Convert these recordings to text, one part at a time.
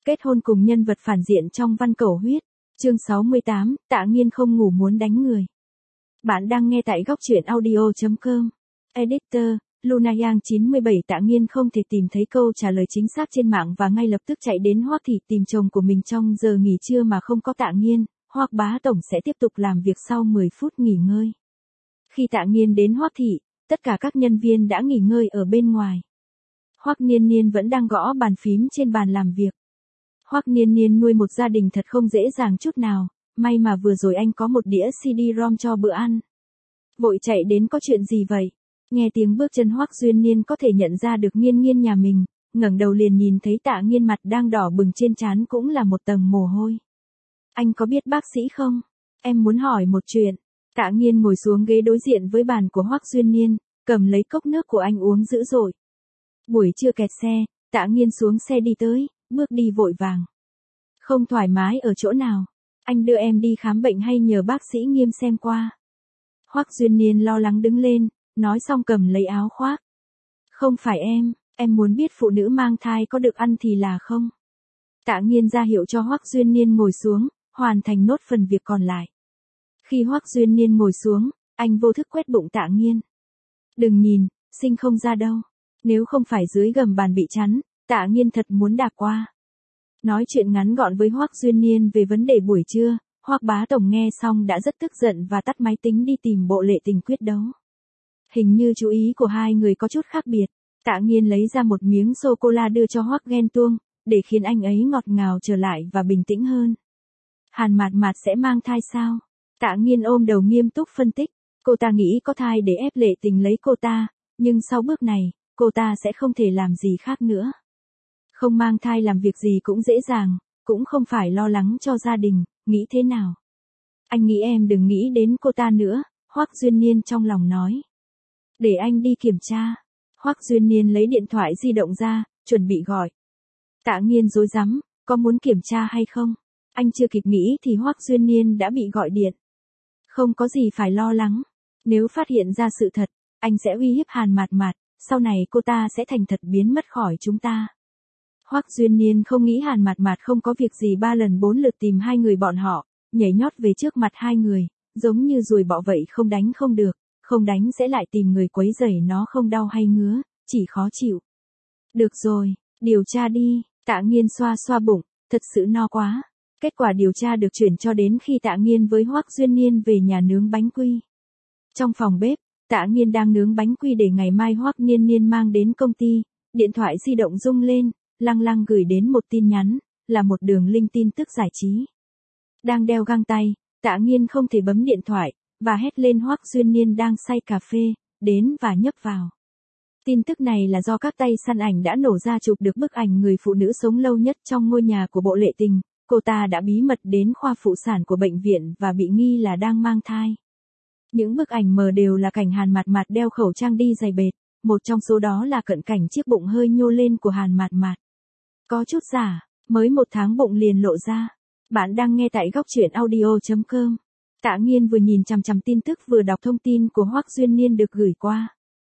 Kết hôn cùng nhân vật phản diện trong Văn Cẩu Huyết. Chương 68, Tạ Nghiên không ngủ muốn đánh người. Bạn đang nghe tại góc truyện audio.com. Editor, Luna Yang 97. Tạ Nghiên không thể tìm thấy câu trả lời chính xác trên mạng và ngay lập tức chạy đến Hoắc Thị tìm chồng của mình trong giờ nghỉ trưa mà không có Tạ Nghiên. Hoắc bá tổng sẽ tiếp tục làm việc sau 10 phút nghỉ ngơi. Khi Tạ Nghiên đến Hoắc Thị, tất cả các nhân viên đã nghỉ ngơi ở bên ngoài. Hoắc Niên Niên vẫn đang gõ bàn phím trên bàn làm việc. Hoắc Niên Niên nuôi một gia đình thật không dễ dàng chút nào, may mà vừa rồi anh có một đĩa CD-ROM cho bữa ăn. Vội chạy đến có chuyện gì vậy? Nghe tiếng bước chân Hoắc Duyên Niên có thể nhận ra được Nghiên Nghiên nhà mình, ngẩng đầu liền nhìn thấy Tạ Nghiên mặt đang đỏ bừng trên trán cũng là một tầng mồ hôi. Anh có biết bác sĩ không? Em muốn hỏi một chuyện. Tạ Nghiên ngồi xuống ghế đối diện với bàn của Hoắc Duyên Niên, cầm lấy cốc nước của anh uống dữ dội. Buổi trưa kẹt xe, Tạ Nghiên xuống xe đi tới, bước đi vội vàng. Không thoải mái ở chỗ nào? Anh đưa em đi khám bệnh hay nhờ bác sĩ Nghiêm xem qua? Hoắc Duyên Niên lo lắng đứng lên, nói xong cầm lấy áo khoác. Không phải em muốn biết phụ nữ mang thai có được ăn thì là không? Tạ Nghiên ra hiệu cho Hoắc Duyên Niên ngồi xuống, hoàn thành nốt phần việc còn lại. Khi Hoắc Duyên Niên ngồi xuống, anh vô thức quét bụng Tạ Nghiên. Đừng nhìn, sinh không ra đâu. Nếu không phải dưới gầm bàn bị chắn, Tạ Nghiên thật muốn đạp qua. Nói chuyện ngắn gọn với Hoắc Duyên Niên về vấn đề buổi trưa, Hoắc bá tổng nghe xong đã rất tức giận và tắt máy tính đi tìm Bộ Lệ Tình quyết đấu. Hình như chú ý của hai người có chút khác biệt. Tạ Nghiên lấy ra một miếng sô-cô-la đưa cho Hoắc ghen tuông, để khiến anh ấy ngọt ngào trở lại và bình tĩnh hơn. Hàn Mạt Mạt sẽ mang thai sao? Tạ Nghiên ôm đầu nghiêm túc phân tích. Cô ta nghĩ có thai để ép Lệ Tình lấy cô ta, nhưng sau bước này, cô ta sẽ không thể làm gì khác nữa. Không mang thai làm việc gì cũng dễ dàng, cũng không phải lo lắng cho gia đình, nghĩ thế nào? Anh nghĩ em đừng nghĩ đến cô ta nữa, Hoắc Duyên Niên trong lòng nói. Để anh đi kiểm tra. Hoắc Duyên Niên lấy điện thoại di động ra, chuẩn bị gọi. Tạ Nghiên rối rắm, có muốn kiểm tra hay không? Anh chưa kịp nghĩ thì Hoắc Duyên Niên đã bị gọi điện. Không có gì phải lo lắng. Nếu phát hiện ra sự thật, anh sẽ uy hiếp Hàn Mạt Mạt, sau này cô ta sẽ thành thật biến mất khỏi chúng ta. Hoắc Duyên Niên không nghĩ Hàn Mạt Mạt không có việc gì 3 lần 4 lượt tìm hai người bọn họ, nhảy nhót về trước mặt hai người, giống như ruồi bọ vậy, không đánh không được, không đánh sẽ lại tìm người quấy rầy nó, không đau hay ngứa, chỉ khó chịu. Được rồi, điều tra đi. Tạ Nghiên xoa xoa bụng, thật sự no quá. Kết quả điều tra được chuyển cho đến khi Tạ Nghiên với Hoắc Duyên Niên về nhà nướng bánh quy. Trong phòng bếp, Tạ Nghiên đang nướng bánh quy để ngày mai Hoắc Niên Niên mang đến công ty, điện thoại di động rung lên, lăng lăng gửi đến một tin nhắn, là một đường link tin tức giải trí. Đang đeo găng tay, Tạ Nghiên không thể bấm điện thoại, và hét lên Hoắc Duyên Niên đang say cà phê, đến và nhấp vào. Tin tức này là do các tay săn ảnh đã nổ ra chụp được bức ảnh người phụ nữ sống lâu nhất trong ngôi nhà của Bộ Lệ Tình. Cô ta đã bí mật đến khoa phụ sản của bệnh viện và bị nghi là đang mang thai. Những bức ảnh mờ đều là cảnh Hàn Mạt Mạt đeo khẩu trang đi giày bệt, một trong số đó là cận cảnh chiếc bụng hơi nhô lên của Hàn Mạt Mạt. Có chút giả, mới 1 tháng bụng liền lộ ra. Bạn đang nghe tại góc truyện audio.com. Tạ Nghiên vừa nhìn chằm chằm tin tức vừa đọc thông tin của Hoắc Duyên Niên được gửi qua.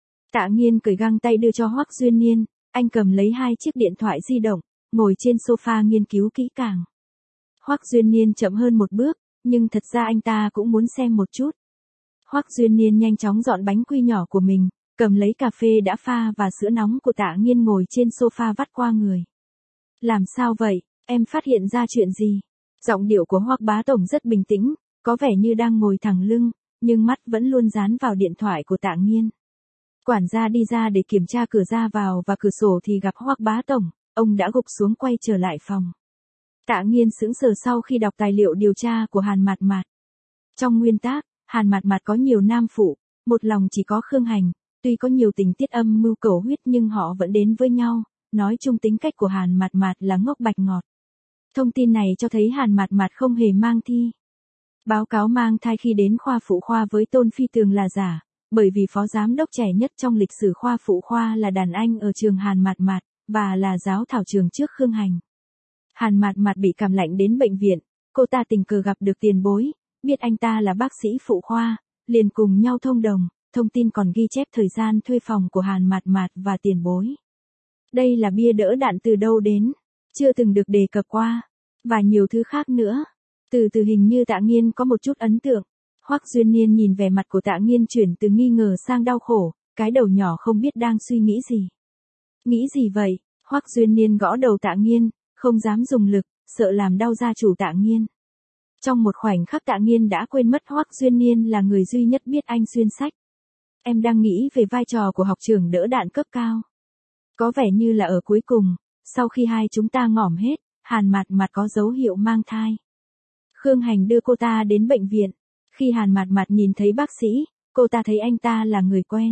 Tạ Nghiên cởi găng tay đưa cho Hoắc Duyên Niên, anh cầm lấy 2 chiếc điện thoại di động, ngồi trên sofa nghiên cứu kỹ càng. Hoắc Duyên Niên chậm hơn một bước, nhưng thật ra anh ta cũng muốn xem một chút. Hoắc Duyên Niên nhanh chóng dọn bánh quy nhỏ của mình, cầm lấy cà phê đã pha và sữa nóng của Tạ Nghiên ngồi trên sofa vắt qua người. Làm sao vậy, em phát hiện ra chuyện gì? Giọng điệu của Hoắc bá tổng rất bình tĩnh, có vẻ như đang ngồi thẳng lưng, nhưng mắt vẫn luôn dán vào điện thoại của Tạ Nghiên. Quản gia đi ra để kiểm tra cửa ra vào và cửa sổ thì gặp Hoắc bá tổng, ông đã gục xuống quay trở lại phòng. Tạ Nghiên sững sờ sau khi đọc tài liệu điều tra của Hàn Mạt Mạt. Trong nguyên tác, Hàn Mạt Mạt có nhiều nam phụ, một lòng chỉ có Khương Hành, tuy có nhiều tình tiết âm mưu cầu huyết nhưng họ vẫn đến với nhau, nói chung tính cách của Hàn Mạt Mạt là ngốc bạch ngọt. Thông tin này cho thấy Hàn Mạt Mạt không hề mang thi. Báo cáo mang thai khi đến khoa phụ khoa với Tôn Phi Tường là giả, bởi vì phó giám đốc trẻ nhất trong lịch sử khoa phụ khoa là đàn anh ở trường Hàn Mạt Mạt, và là giáo thảo trường trước Khương Hành. Hàn Mạt Mạt bị cảm lạnh đến bệnh viện, cô ta tình cờ gặp được tiền bối, biết anh ta là bác sĩ phụ khoa, liền cùng nhau thông đồng, thông tin còn ghi chép thời gian thuê phòng của Hàn Mạt Mạt và tiền bối. Đây là bia đỡ đạn từ đâu đến? chưa từng được đề cập qua, và nhiều thứ khác nữa. Từ từ hình như Tạ Nghiên có một chút ấn tượng. Hoắc Duyên Niên nhìn vẻ mặt của Tạ Nghiên chuyển từ nghi ngờ sang đau khổ, cái đầu nhỏ không biết đang suy nghĩ gì. Nghĩ gì vậy? Hoắc Duyên Niên gõ đầu Tạ Nghiên, không dám dùng lực, sợ làm đau gia chủ Tạ Nghiên. Trong một khoảnh khắc Tạ Nghiên đã quên mất Hoắc Duyên Niên là người duy nhất biết anh xuyên sách. Em đang nghĩ về vai trò của học trưởng đỡ đạn cấp cao. Có vẻ như là ở cuối cùng, sau khi hai chúng ta ngỏm hết, Hàn Mạt Mạt có dấu hiệu mang thai. Khương Hành đưa cô ta đến bệnh viện. Khi Hàn Mạt Mạt nhìn thấy bác sĩ, cô ta thấy anh ta là người quen.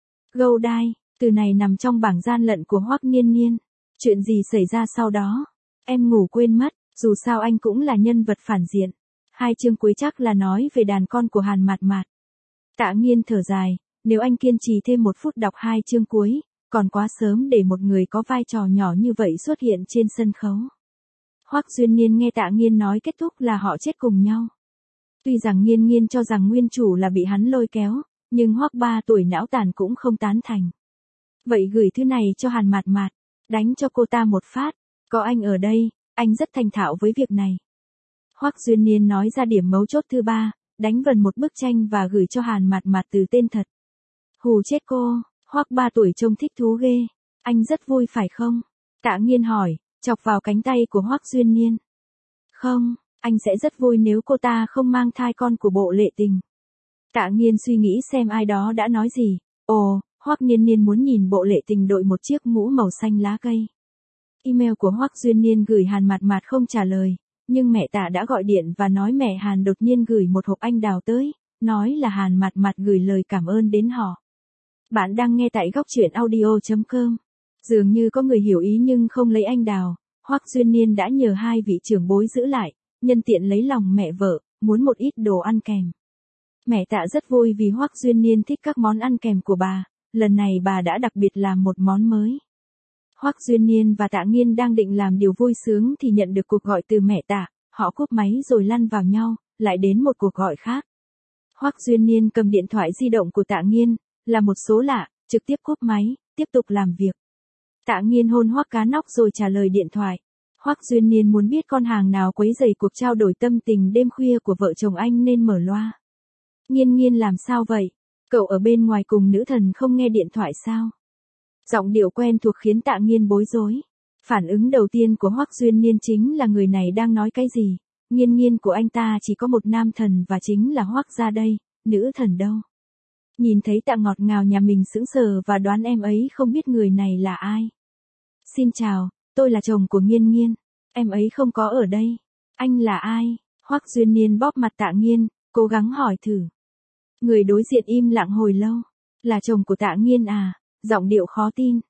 Gâu đai, từ này nằm trong bảng gian lận của Hoắc Niên Niên. Chuyện gì xảy ra sau đó? Em ngủ quên mất, dù sao anh cũng là nhân vật phản diện. 2 chương cuối chắc là nói về đàn con của Hàn Mạt Mạt. Tạ Nghiên thở dài, nếu anh kiên trì thêm 1 phút đọc 2 chương cuối, còn quá sớm để một người có vai trò nhỏ như vậy xuất hiện trên sân khấu. Hoắc Duyên Niên nghe Tạ Nghiên nói kết thúc là họ chết cùng nhau. Tuy rằng Nghiên Nghiên cho rằng nguyên chủ là bị hắn lôi kéo, nhưng Hoắc 3 tuổi não tàn cũng không tán thành. Vậy gửi thứ này cho Hàn Mạt Mạt, đánh cho cô ta một phát, có anh ở đây, anh rất thành thạo với việc này. Hoắc Duyên Niên nói ra điểm mấu chốt thứ 3, đánh vần một bức tranh và gửi cho Hàn Mạt Mạt từ tên thật. Hù chết cô, Hoắc 3 tuổi trông thích thú ghê, anh rất vui phải không? Tạ Nghiên hỏi, chọc vào cánh tay của Hoắc Duyên Niên. Không, anh sẽ rất vui nếu cô ta không mang thai con của Bộ Lệ Tình. Tạ Nghiên suy nghĩ xem ai đó đã nói gì. Ồ, Hoắc Niên Niên muốn nhìn Bộ Lệ Tình đội một chiếc mũ màu xanh lá cây. Email của Hoắc Duyên Niên gửi Hàn Mạt Mạt không trả lời, nhưng mẹ Tạ đã gọi điện và nói mẹ Hàn đột nhiên gửi một hộp anh đào tới, nói là Hàn Mạt Mạt gửi lời cảm ơn đến họ. Bạn đang nghe tại góc truyện audio.com. Dường như có người hiểu ý nhưng không lấy anh đào, Hoắc Duyên Niên đã nhờ 2 vị trưởng bối giữ lại, nhân tiện lấy lòng mẹ vợ, muốn một ít đồ ăn kèm. Mẹ Tạ rất vui vì Hoắc Duyên Niên thích các món ăn kèm của bà, lần này bà đã đặc biệt làm một món mới. Hoắc Duyên Niên và Tạ Nghiên đang định làm điều vui sướng thì nhận được cuộc gọi từ mẹ Tạ, họ cúp máy rồi lăn vào nhau, lại đến một cuộc gọi khác. Hoắc Duyên Niên cầm điện thoại di động của Tạ Nghiên, là một số lạ, trực tiếp cúp máy, tiếp tục làm việc. Tạ Nghiên hôn Hoắc Cá Nóc rồi trả lời điện thoại. Hoắc Duyên Niên muốn biết con hàng nào quấy rầy cuộc trao đổi tâm tình đêm khuya của vợ chồng anh nên mở loa. Nghiên Nghiên làm sao vậy? Cậu ở bên ngoài cùng nữ thần không nghe điện thoại sao? Giọng điệu quen thuộc khiến Tạ Nghiên bối rối. Phản ứng đầu tiên của Hoắc Duyên Niên chính là người này đang nói cái gì? Nghiên Nghiên của anh ta chỉ có một nam thần và chính là Hoắc gia đây, nữ thần đâu? Nhìn thấy Tạ ngọt ngào nhà mình sững sờ và đoán em ấy không biết người này là ai. Xin chào, tôi là chồng của Nghiên Nghiên. Em ấy không có ở đây. Anh là ai? Hoắc Duyên Niên bóp mặt Tạ Nghiên, cố gắng hỏi thử. Người đối diện im lặng hồi lâu. Là chồng của Tạ Nghiên à? Giọng điệu khó tin.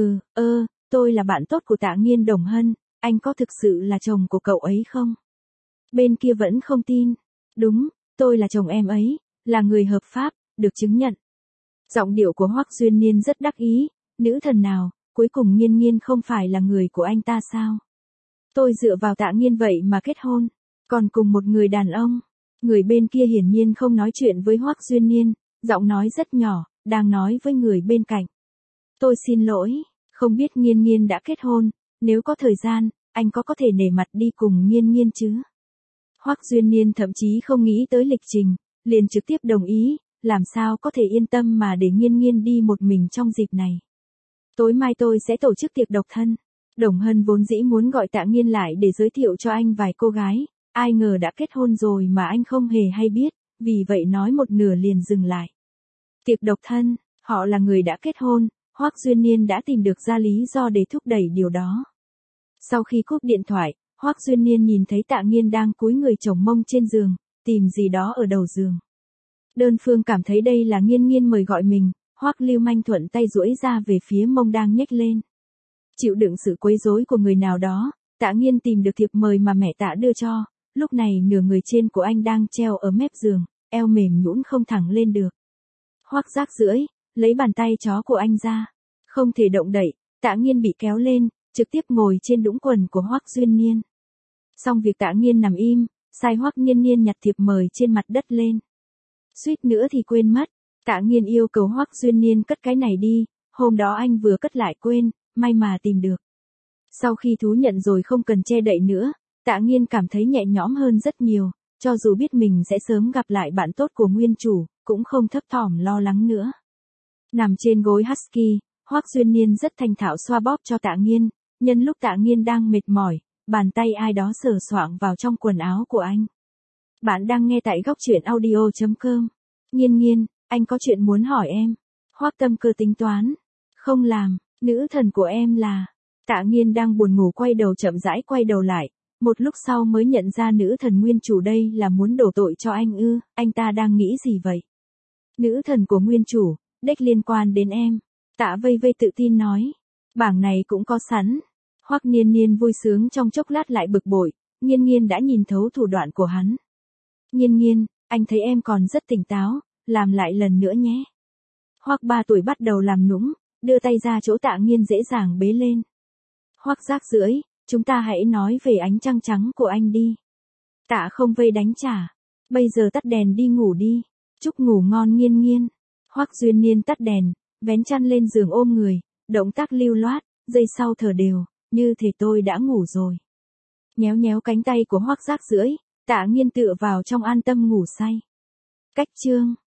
Tôi là bạn tốt của Tạ Nghiên Đồng Hân, anh có thực sự là chồng của cậu ấy không? Bên kia vẫn không tin. Đúng, tôi là chồng em ấy, là người hợp pháp, được chứng nhận. Giọng điệu của Hoắc Duyên Niên rất đắc ý, nữ thần nào, cuối cùng Nghiên Nghiên không phải là người của anh ta sao? Tôi dựa vào Tạ Nghiên vậy mà kết hôn, còn cùng một người đàn ông. Người bên kia hiển nhiên không nói chuyện với Hoắc Duyên Niên, giọng nói rất nhỏ, đang nói với người bên cạnh. Tôi xin lỗi, không biết Nghiên Nghiên đã kết hôn, nếu có thời gian, anh có thể nể mặt đi cùng Nghiên Nghiên chứ? Hoắc Duyên Niên thậm chí không nghĩ tới lịch trình, liền trực tiếp đồng ý, làm sao có thể yên tâm mà để Nghiên Nghiên đi một mình trong dịp này. Tối mai tôi sẽ tổ chức tiệc độc thân. Đồng Hân vốn dĩ muốn gọi Tạ Nghiên lại để giới thiệu cho anh vài cô gái, ai ngờ đã kết hôn rồi mà anh không hề hay biết, vì vậy nói một nửa liền dừng lại. Tiệc độc thân, họ là người đã kết hôn, Hoắc Duyên Niên đã tìm được ra lý do để thúc đẩy điều đó. Sau khi cúp điện thoại, Hoắc Duyên Niên nhìn thấy Tạ Nghiên đang cúi người chồng mông trên giường, tìm gì đó ở đầu giường. Đơn phương cảm thấy đây là Nghiên Nghiên mời gọi mình, Hoắc Lưu Manh thuận tay duỗi ra về phía mông đang nhếch lên. Chịu đựng sự quấy rối của người nào đó, Tạ Nghiên tìm được thiệp mời mà mẹ Tạ đưa cho, lúc này nửa người trên của anh đang treo ở mép giường, eo mềm nhũn không thẳng lên được. Hoắc rác rưởi, lấy bàn tay chó của anh ra, không thể động đậy, Tạ Nghiên bị kéo lên, trực tiếp ngồi trên đũng quần của Hoắc Duyên Niên. Xong việc Tạ Nghiên nằm im, sai Hoắc Niên Niên nhặt thiệp mời trên mặt đất lên. Suýt nữa thì quên mất, Tạ Nghiên yêu cầu Hoắc Duyên Niên cất cái này đi, hôm đó anh vừa cất lại quên, may mà tìm được. Sau khi thú nhận rồi không cần che đậy nữa, Tạ Nghiên cảm thấy nhẹ nhõm hơn rất nhiều, cho dù biết mình sẽ sớm gặp lại bạn tốt của nguyên chủ, cũng không thấp thỏm lo lắng nữa. Nằm trên gối husky, Hoắc Duyên Niên rất thành thạo xoa bóp cho Tạ Nghiên, nhân lúc Tạ Nghiên đang mệt mỏi, bàn tay ai đó sờ soạng vào trong quần áo của anh. Bạn đang nghe tại góc truyện audio.com. Nghiên Nghiên, anh có chuyện muốn hỏi em. Hoắc Tâm Cơ tính toán. Không làm, nữ thần của em là... Tạ Nghiên đang buồn ngủ quay đầu chậm rãi quay đầu lại, một lúc sau mới nhận ra nữ thần nguyên chủ đây là muốn đổ tội cho anh ư, anh ta đang nghĩ gì vậy? Nữ thần của nguyên chủ, đếch liên quan đến em. Tạ Vây Vây tự tin nói. Bảng này cũng có sẵn. Hoắc Niên Niên vui sướng trong chốc lát lại bực bội, Nghiên Nghiên đã nhìn thấu thủ đoạn của hắn. Nghiên Nghiên, anh thấy em còn rất tỉnh táo, làm lại lần nữa nhé. Hoắc 3 tuổi bắt đầu làm nũng, đưa tay ra chỗ Tạ Nghiên dễ dàng bế lên. Hoắc rác rưởi, chúng ta hãy nói về ánh trăng trắng của anh đi. Tạ Không Vây đánh trả. Bây giờ tắt đèn đi ngủ đi. Chúc ngủ ngon Nghiên Nghiên. Hoắc Duyên Niên tắt đèn, vén chăn lên giường ôm người, động tác lưu loát, giây sau thở đều, như thể tôi đã ngủ rồi. Nhéo nhéo cánh tay của Hoắc rác rưởi, Tạ Nghiên tựa vào trong an tâm ngủ say. Cách chương